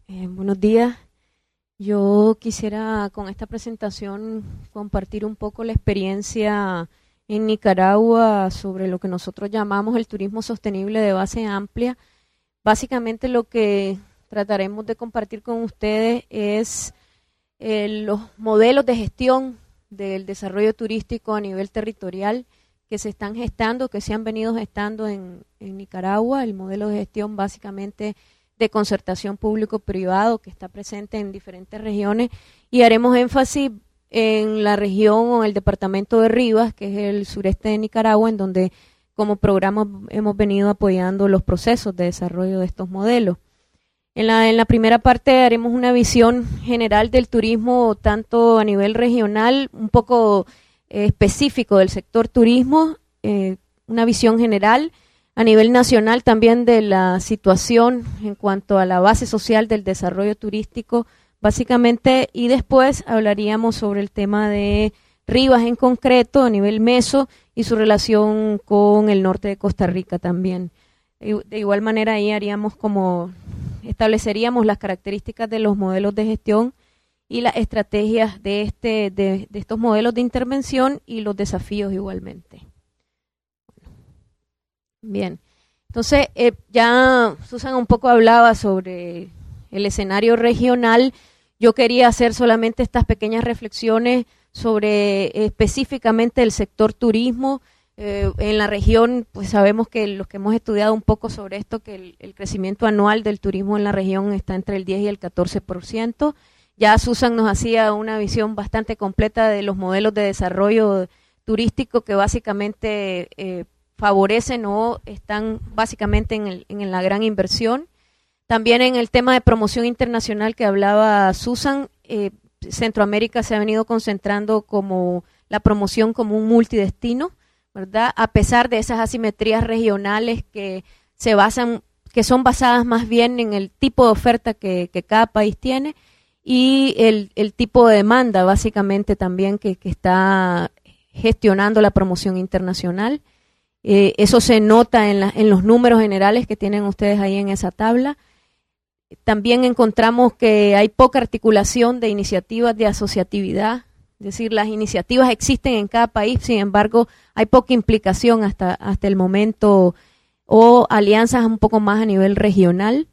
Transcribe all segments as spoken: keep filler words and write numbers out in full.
Eh, buenos días. Yo quisiera con esta presentación compartir un poco la experiencia en Nicaragua sobre lo que nosotros llamamos el turismo sostenible de base amplia. Básicamente lo que trataremos de compartir con ustedes es eh, los modelos de gestión del desarrollo turístico a nivel territorial que se están gestando, que se han venido gestando en, en Nicaragua. El modelo de gestión básicamente de concertación público-privado que está presente en diferentes regiones, y haremos énfasis en la región o el departamento de Rivas, que es el sureste de Nicaragua, en donde como programa hemos venido apoyando los procesos de desarrollo de estos modelos. En la, en la primera parte haremos una visión general del turismo, tanto a nivel regional, un poco eh, específico del sector turismo, eh, una visión general, a nivel nacional también de la situación en cuanto a la base social del desarrollo turístico, básicamente, y después hablaríamos sobre el tema de Rivas en concreto, a nivel meso, y su relación con el norte de Costa Rica también. De igual manera ahí haríamos como, estableceríamos las características de los modelos de gestión y las estrategias de, este, de, de estos modelos de intervención y los desafíos igualmente. Bien, entonces eh, ya Susan un poco hablaba sobre el escenario regional. Yo quería hacer solamente estas pequeñas reflexiones sobre eh, específicamente el sector turismo. Eh, en la región, pues sabemos que los que hemos estudiado un poco sobre esto, que el, el crecimiento anual del turismo en la región está entre el diez y el catorce por ciento. Ya Susan nos hacía una visión bastante completa de los modelos de desarrollo turístico que básicamente eh, favorecen o están básicamente en, el, en la gran inversión. También en el tema de promoción internacional que hablaba Susan, eh, Centroamérica se ha venido concentrando como la promoción como un multidestino, ¿verdad? A pesar de esas asimetrías regionales que se basan, que son basadas más bien en el tipo de oferta que, que cada país tiene y el, el tipo de demanda básicamente también que, que está gestionando la promoción internacional. Eh, eso se nota en, la, en los números generales que tienen ustedes ahí en esa tabla. También encontramos que hay poca articulación de iniciativas de asociatividad, es decir, las iniciativas existen en cada país, sin embargo, hay poca implicación hasta, hasta el momento o alianzas un poco más a nivel regional.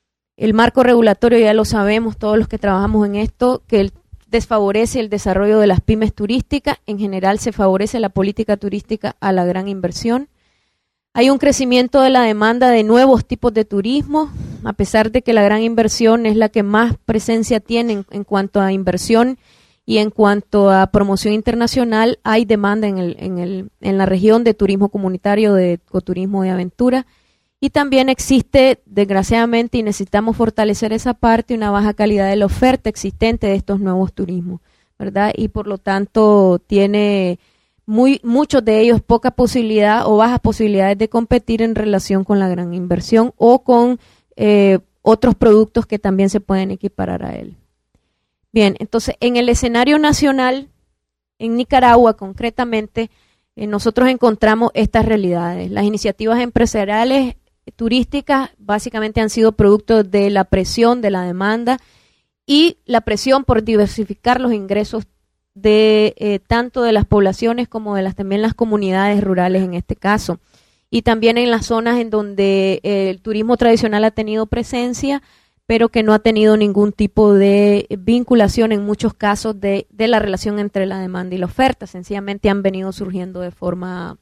El marco regulatorio ya lo sabemos todos los que trabajamos en esto, que el desfavorece el desarrollo de las pymes turísticas, en general se favorece la política turística a la gran inversión. Hay un crecimiento de la demanda de nuevos tipos de turismo, a pesar de que la gran inversión es la que más presencia tiene en, en cuanto a inversión y en cuanto a promoción internacional, hay demanda en, el, en, el, en la región de turismo comunitario, de ecoturismo de aventura. Y también existe, desgraciadamente, y necesitamos fortalecer esa parte, una baja calidad de la oferta existente de estos nuevos turismos, ¿verdad? Y por lo tanto tiene muy muchos de ellos poca posibilidad o bajas posibilidades de competir en relación con la gran inversión o con eh, otros productos que también se pueden equiparar a él. Bien, entonces en el escenario nacional, en Nicaragua concretamente, eh, nosotros encontramos estas realidades. Las iniciativas empresariales turísticas básicamente han sido producto de la presión de la demanda y la presión por diversificar los ingresos de eh, tanto de las poblaciones como de las también las comunidades rurales en este caso, y también en las zonas en donde eh, el turismo tradicional ha tenido presencia pero que no ha tenido ningún tipo de vinculación en muchos casos de, de la relación entre la demanda y la oferta, sencillamente han venido surgiendo de forma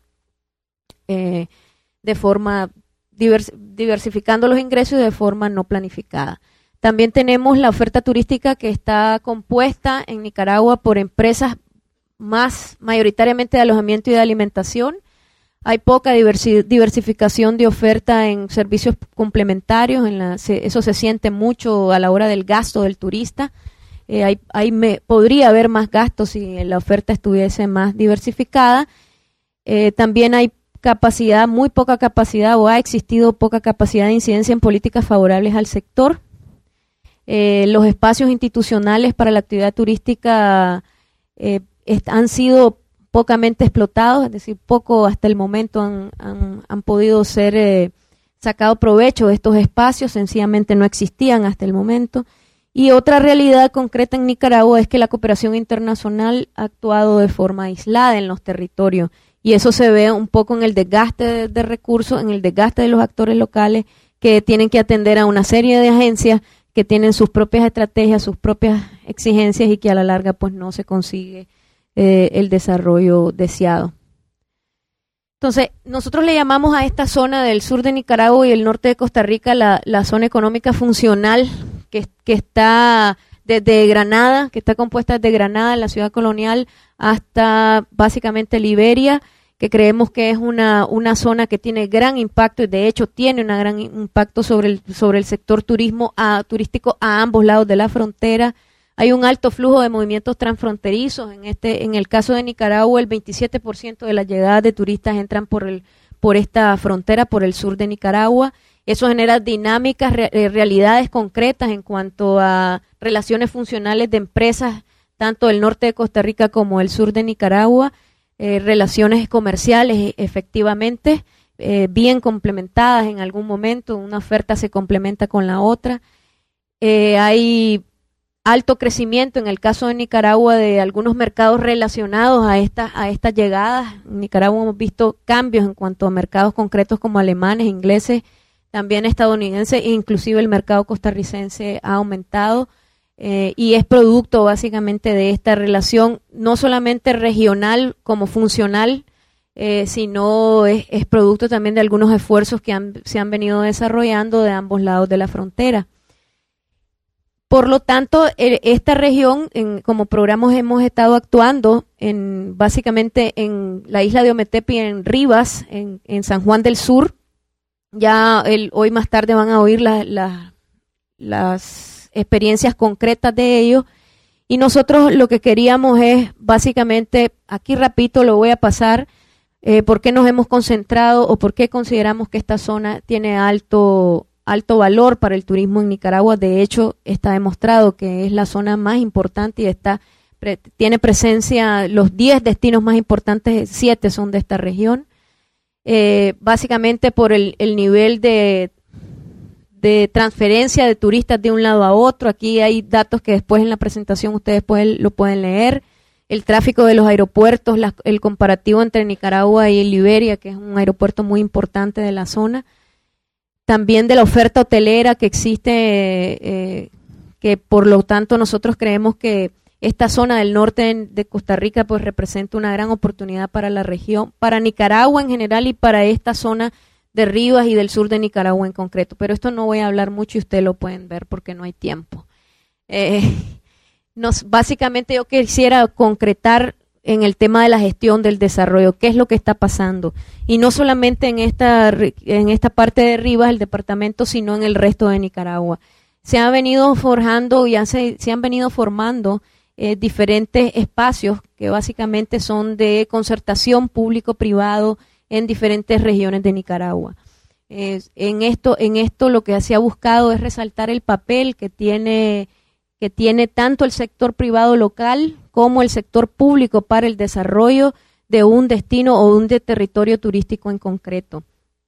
eh, de forma divers, diversificando los ingresos y de forma no planificada. También tenemos la oferta turística que está compuesta en Nicaragua por empresas más mayoritariamente de alojamiento y de alimentación. Hay poca diversi diversificación de oferta en servicios complementarios, en la, se, eso se siente mucho a la hora del gasto del turista. Eh, hay, hay me, podría haber más gastos si la oferta estuviese más diversificada. Eh, también hay capacidad, muy poca capacidad o ha existido poca capacidad de incidencia en políticas favorables al sector. Eh, los espacios institucionales para la actividad turística eh, han sido pocamente explotados, es decir, poco hasta el momento han, han, han podido ser, eh, sacado provecho de estos espacios, sencillamente no existían hasta el momento. Y otra realidad concreta en Nicaragua es que la cooperación internacional ha actuado de forma aislada en los territorios, y eso se ve un poco en el desgaste de, de recursos, en el desgaste de los actores locales que tienen que atender a una serie de agencias que tienen sus propias estrategias, sus propias exigencias, y que a la larga pues no se consigue eh, el desarrollo deseado. Entonces, nosotros le llamamos a esta zona del sur de Nicaragua y el norte de Costa Rica la, la zona económica funcional, que, que está desde Granada, que está compuesta desde Granada, la ciudad colonial, hasta básicamente Liberia, que creemos que es una, una zona que tiene gran impacto, y de hecho tiene un gran impacto sobre el, sobre el sector turismo a, turístico a ambos lados de la frontera. Hay un alto flujo de movimientos transfronterizos. En este, en el caso de Nicaragua, el veintisiete por ciento de las llegadas de turistas entran por el, por esta frontera, por el sur de Nicaragua. Eso genera dinámicas, re, realidades concretas en cuanto a relaciones funcionales de empresas, tanto del norte de Costa Rica como el sur de Nicaragua, eh, relaciones comerciales efectivamente, eh, bien complementadas en algún momento, una oferta se complementa con la otra. Eh, hay alto crecimiento en el caso de Nicaragua de algunos mercados relacionados a estas a estas llegadas. En Nicaragua hemos visto cambios en cuanto a mercados concretos como alemanes, ingleses, también estadounidenses, e inclusive el mercado costarricense ha aumentado, eh, y es producto básicamente de esta relación no solamente regional como funcional, eh, sino es, es producto también de algunos esfuerzos que han, se han venido desarrollando de ambos lados de la frontera. Por lo tanto, esta región, en, como programas hemos estado actuando en básicamente en la isla de Ometepe y en Rivas, en, en San Juan del Sur. Ya el, hoy más tarde van a oír la, la, las experiencias concretas de ellos. Y nosotros lo que queríamos es básicamente, aquí repito, lo voy a pasar, eh, por qué nos hemos concentrado o por qué consideramos que esta zona tiene alto alto valor para el turismo en Nicaragua. De hecho, está demostrado que es la zona más importante y está pre, tiene presencia, los diez destinos más importantes, siete son de esta región. Eh, básicamente por el, el nivel de, de transferencia de turistas de un lado a otro. Aquí hay datos que después en la presentación ustedes pueden, lo pueden leer. El tráfico de los aeropuertos, la, el comparativo entre Nicaragua y Liberia, que es un aeropuerto muy importante de la zona. También de la oferta hotelera que existe, eh, que por lo tanto nosotros creemos que esta zona del norte de Costa Rica pues representa una gran oportunidad para la región, para Nicaragua en general y para esta zona de Rivas y del sur de Nicaragua en concreto. Pero esto no voy a hablar mucho y ustedes lo pueden ver porque no hay tiempo. Eh, nos, básicamente yo quisiera concretar en el tema de la gestión del desarrollo, qué es lo que está pasando, y no solamente en esta en esta parte de Rivas, el departamento, sino en el resto de Nicaragua. Se ha venido forjando y se, se han venido formando eh, diferentes espacios que básicamente son de concertación público-privado en diferentes regiones de Nicaragua. Eh, en esto en esto lo que se ha buscado es resaltar el papel que tiene que tiene tanto el sector privado local como el sector público para el desarrollo de un destino o un de territorio turístico en concreto.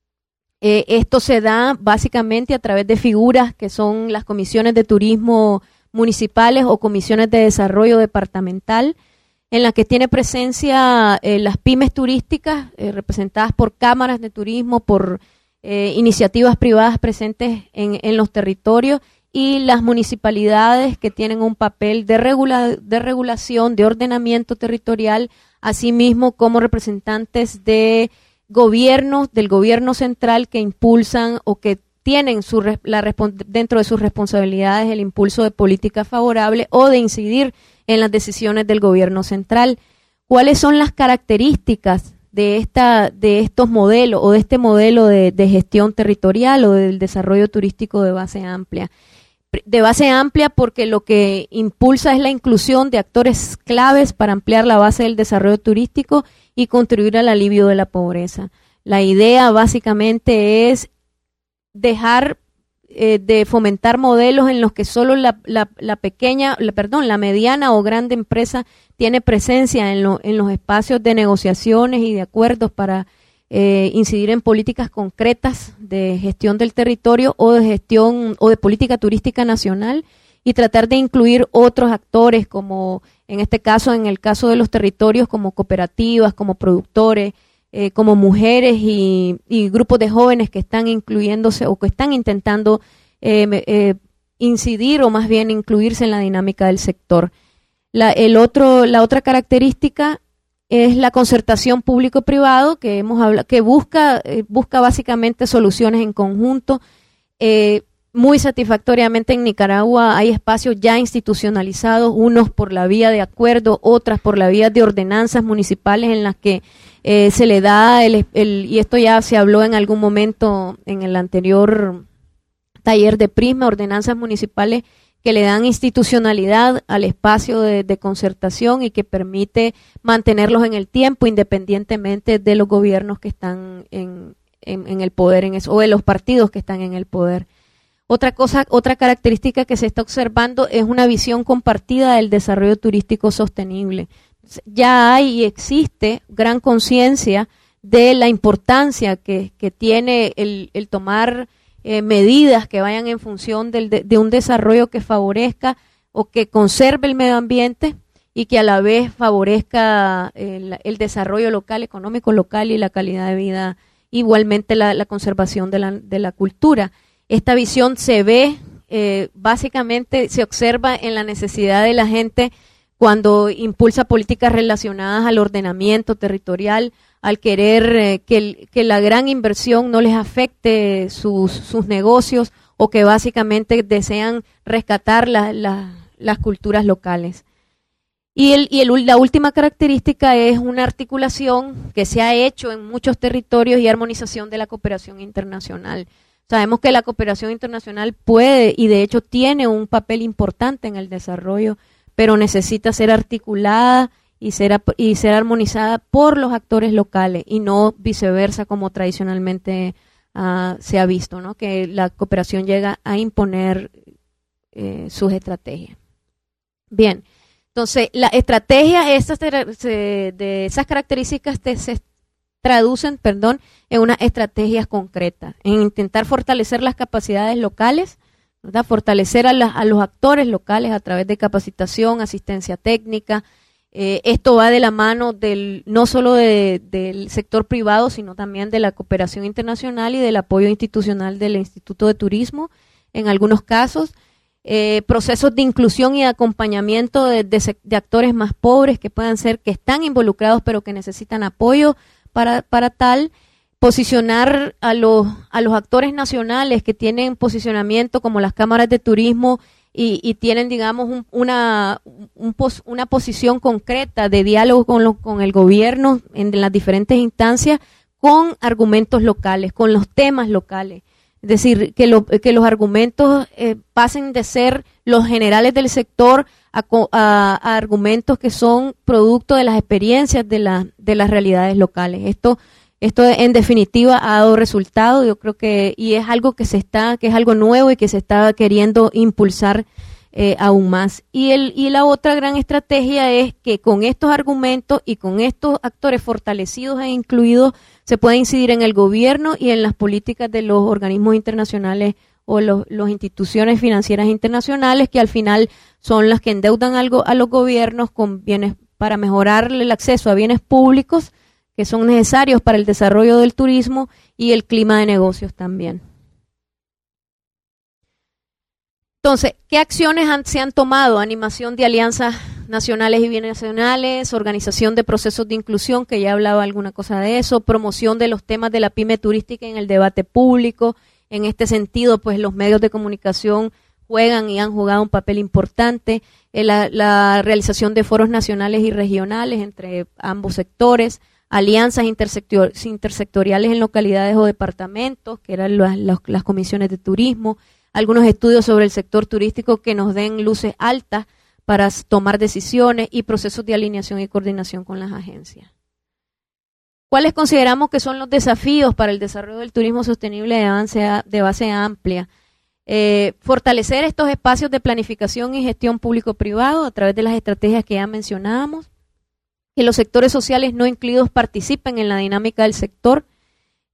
Eh, esto se da básicamente a través de figuras que son las comisiones de turismo municipales o comisiones de desarrollo departamental, en la que tiene presencia eh, las pymes turísticas eh, representadas por cámaras de turismo, por eh, iniciativas privadas presentes en, en los territorios, y las municipalidades que tienen un papel de, regula, de regulación, de ordenamiento territorial, asimismo como representantes de gobiernos, del gobierno central que impulsan o que tienen su, la, dentro de sus responsabilidades el impulso de políticas favorables o de incidir en las decisiones del gobierno central. ¿Cuáles son las características de, esta, de estos modelos o de este modelo de, de gestión territorial o del desarrollo turístico de base amplia? De base amplia porque lo que impulsa es la inclusión de actores claves para ampliar la base del desarrollo turístico y contribuir al alivio de la pobreza. La idea básicamente es dejar eh, de fomentar modelos en los que solo la, la, la pequeña, la, perdón, la mediana o grande empresa tiene presencia en, lo, en los espacios de negociaciones y de acuerdos para eh, incidir en políticas concretas de gestión del territorio o de gestión o de política turística nacional, y tratar de incluir otros actores, como en este caso, en el caso de los territorios, como cooperativas, como productores, eh, como mujeres y, y grupos de jóvenes que están incluyéndose o que están intentando eh, eh, incidir o más bien incluirse en la dinámica del sector. La, el otro, la otra característica es la concertación público-privado, que hemos hablado, que busca, eh, busca básicamente soluciones en conjunto. Eh, muy satisfactoriamente en Nicaragua hay espacios ya institucionalizados, unos por la vía de acuerdo, otras por la vía de ordenanzas municipales en las que eh, se le da, el, el, y esto ya se habló en algún momento en el anterior taller de Prisma, ordenanzas municipales que le dan institucionalidad al espacio de, de concertación y que permite mantenerlos en el tiempo independientemente de los gobiernos que están en, en, en el poder en eso, o de los partidos que están en el poder. Otra cosa, otra característica que se está observando es una visión compartida del desarrollo turístico sostenible. Ya hay y existe gran conciencia de la importancia que, que tiene el, el tomar eh, medidas que vayan en función del, de, de un desarrollo que favorezca o que conserve el medio ambiente y que a la vez favorezca el, el desarrollo local, económico local y la calidad de vida, igualmente la, la conservación de la, de la cultura. Esta visión se ve, eh, básicamente se observa en la necesidad de la gente cuando impulsa políticas relacionadas al ordenamiento territorial, al querer eh, que, el, que la gran inversión no les afecte sus, sus negocios, o que básicamente desean rescatar la, la, las culturas locales. Y, el, y el, la última característica es una articulación que se ha hecho en muchos territorios y armonización de la cooperación internacional. Sabemos que la cooperación internacional puede y de hecho tiene un papel importante en el desarrollo, pero necesita ser articulada y ser, y ser armonizada por los actores locales y no viceversa como tradicionalmente uh, se ha visto, ¿no? Que la cooperación llega a imponer eh, sus estrategias. Bien, entonces la estrategia esas de, de esas características de, se traducen, perdón, en unas estrategias concretas, en intentar fortalecer las capacidades locales, ¿verdad? Fortalecer a, la, a los actores locales a través de capacitación, asistencia técnica. Eh, esto va de la mano del no solo de, del sector privado, sino también de la cooperación internacional y del apoyo institucional del Instituto de Turismo, en algunos casos. Eh, procesos de inclusión y de acompañamiento de, de, de actores más pobres que puedan ser, que están involucrados pero que necesitan apoyo para, para tal. Posicionar a los, a los actores nacionales que tienen posicionamiento como las cámaras de turismo y, y tienen, digamos, un, una, un pos, una posición concreta de diálogo con, lo, con el gobierno en las diferentes instancias, con argumentos locales, con los temas locales. Es decir, que, lo, que los argumentos eh, pasen de ser los generales del sector a, a, a argumentos que son producto de las experiencias de, la, de las realidades locales. Esto Esto en definitiva ha dado resultado, yo creo que, y es algo que se está, que es algo nuevo y que se está queriendo impulsar eh, aún más. Y el, y la otra gran estrategia es que con estos argumentos y con estos actores fortalecidos e incluidos se puede incidir en el gobierno y en las políticas de los organismos internacionales o los, las instituciones financieras internacionales, que al final son las que endeudan algo a los gobiernos con bienes para mejorar el acceso a bienes públicos que son necesarios para el desarrollo del turismo y el clima de negocios también. Entonces, ¿qué acciones han, se han tomado? Animación de alianzas nacionales y binacionales, organización de procesos de inclusión, que ya hablaba alguna cosa de eso, promoción de los temas de la pyme turística en el debate público. En este sentido, pues los medios de comunicación juegan y han jugado un papel importante. Eh, la, la realización de foros nacionales y regionales entre ambos sectores, alianzas intersector, intersectoriales en localidades o departamentos, que eran las, las, las comisiones de turismo, algunos estudios sobre el sector turístico que nos den luces altas para tomar decisiones y procesos de alineación y coordinación con las agencias. ¿Cuáles consideramos que son los desafíos para el desarrollo del turismo sostenible de, avance, de base amplia? Eh, fortalecer estos espacios de planificación y gestión público-privado a través de las estrategias que ya mencionábamos, que los sectores sociales no incluidos participen en la dinámica del sector,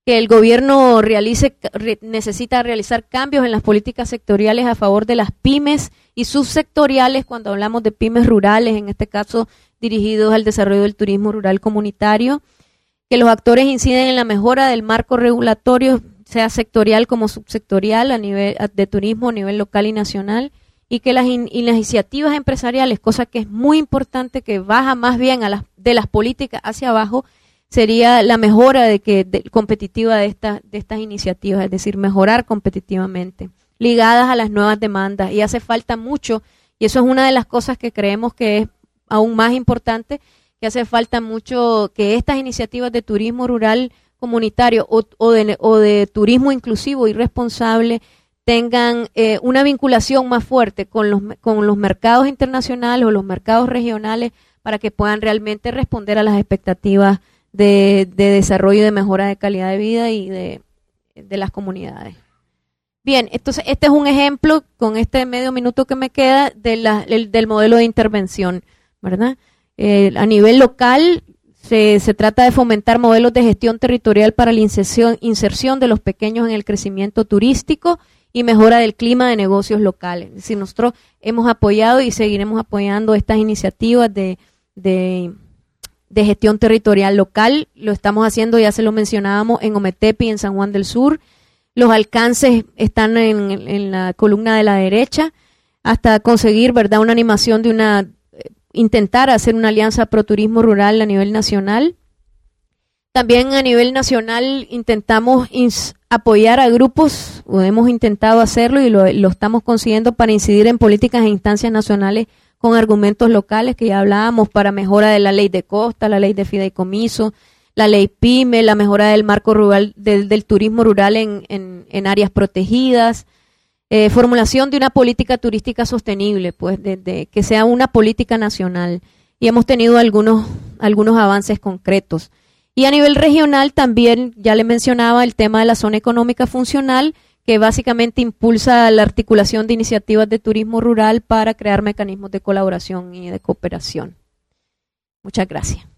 que el gobierno realice, re, necesita realizar cambios en las políticas sectoriales a favor de las pymes y subsectoriales, cuando hablamos de pymes rurales, en este caso dirigidos al desarrollo del turismo rural comunitario, que los actores inciden en la mejora del marco regulatorio, sea sectorial como subsectorial, a nivel de turismo a nivel local y nacional, y que las, in, y las iniciativas empresariales, cosa que es muy importante, que baja más bien a las, de las políticas hacia abajo, sería la mejora de que de, competitiva de, esta, de estas iniciativas, es decir, mejorar competitivamente, ligadas a las nuevas demandas, y hace falta mucho, y eso es una de las cosas que creemos que es aún más importante, que hace falta mucho que estas iniciativas de turismo rural comunitario o, o, de, o de turismo inclusivo y responsable tengan eh, una vinculación más fuerte con los, con los mercados internacionales o los mercados regionales, para que puedan realmente responder a las expectativas de, de desarrollo y de mejora de calidad de vida y de, de las comunidades. Bien, entonces este es un ejemplo, con este medio minuto que me queda, de la, del, del modelo de intervención, ¿verdad? Eh, a nivel local se, se trata de fomentar modelos de gestión territorial para la inserción, inserción de los pequeños en el crecimiento turístico y mejora del clima de negocios locales. Es decir, nosotros hemos apoyado y seguiremos apoyando estas iniciativas de, de, de gestión territorial local. Lo estamos haciendo, ya se lo mencionábamos, en Ometepe y en San Juan del Sur. Los alcances están en, en la columna de la derecha, hasta conseguir, ¿verdad?, una animación de una, intentar hacer una alianza pro turismo rural a nivel nacional. También a nivel nacional intentamos ins, apoyar a grupos, o hemos intentado hacerlo y lo, lo estamos consiguiendo, para incidir en políticas e instancias nacionales con argumentos locales que ya hablábamos, para mejora de la ley de costa, la ley de fideicomiso, la ley PYME, la mejora del marco rural, del, del turismo rural en, en, en áreas protegidas, eh, formulación de una política turística sostenible, pues de, de, que sea una política nacional, y hemos tenido algunos, algunos avances concretos. Y a nivel regional también, ya le mencionaba, el tema de la zona económica funcional, que básicamente impulsa la articulación de iniciativas de turismo rural para crear mecanismos de colaboración y de cooperación. Muchas gracias.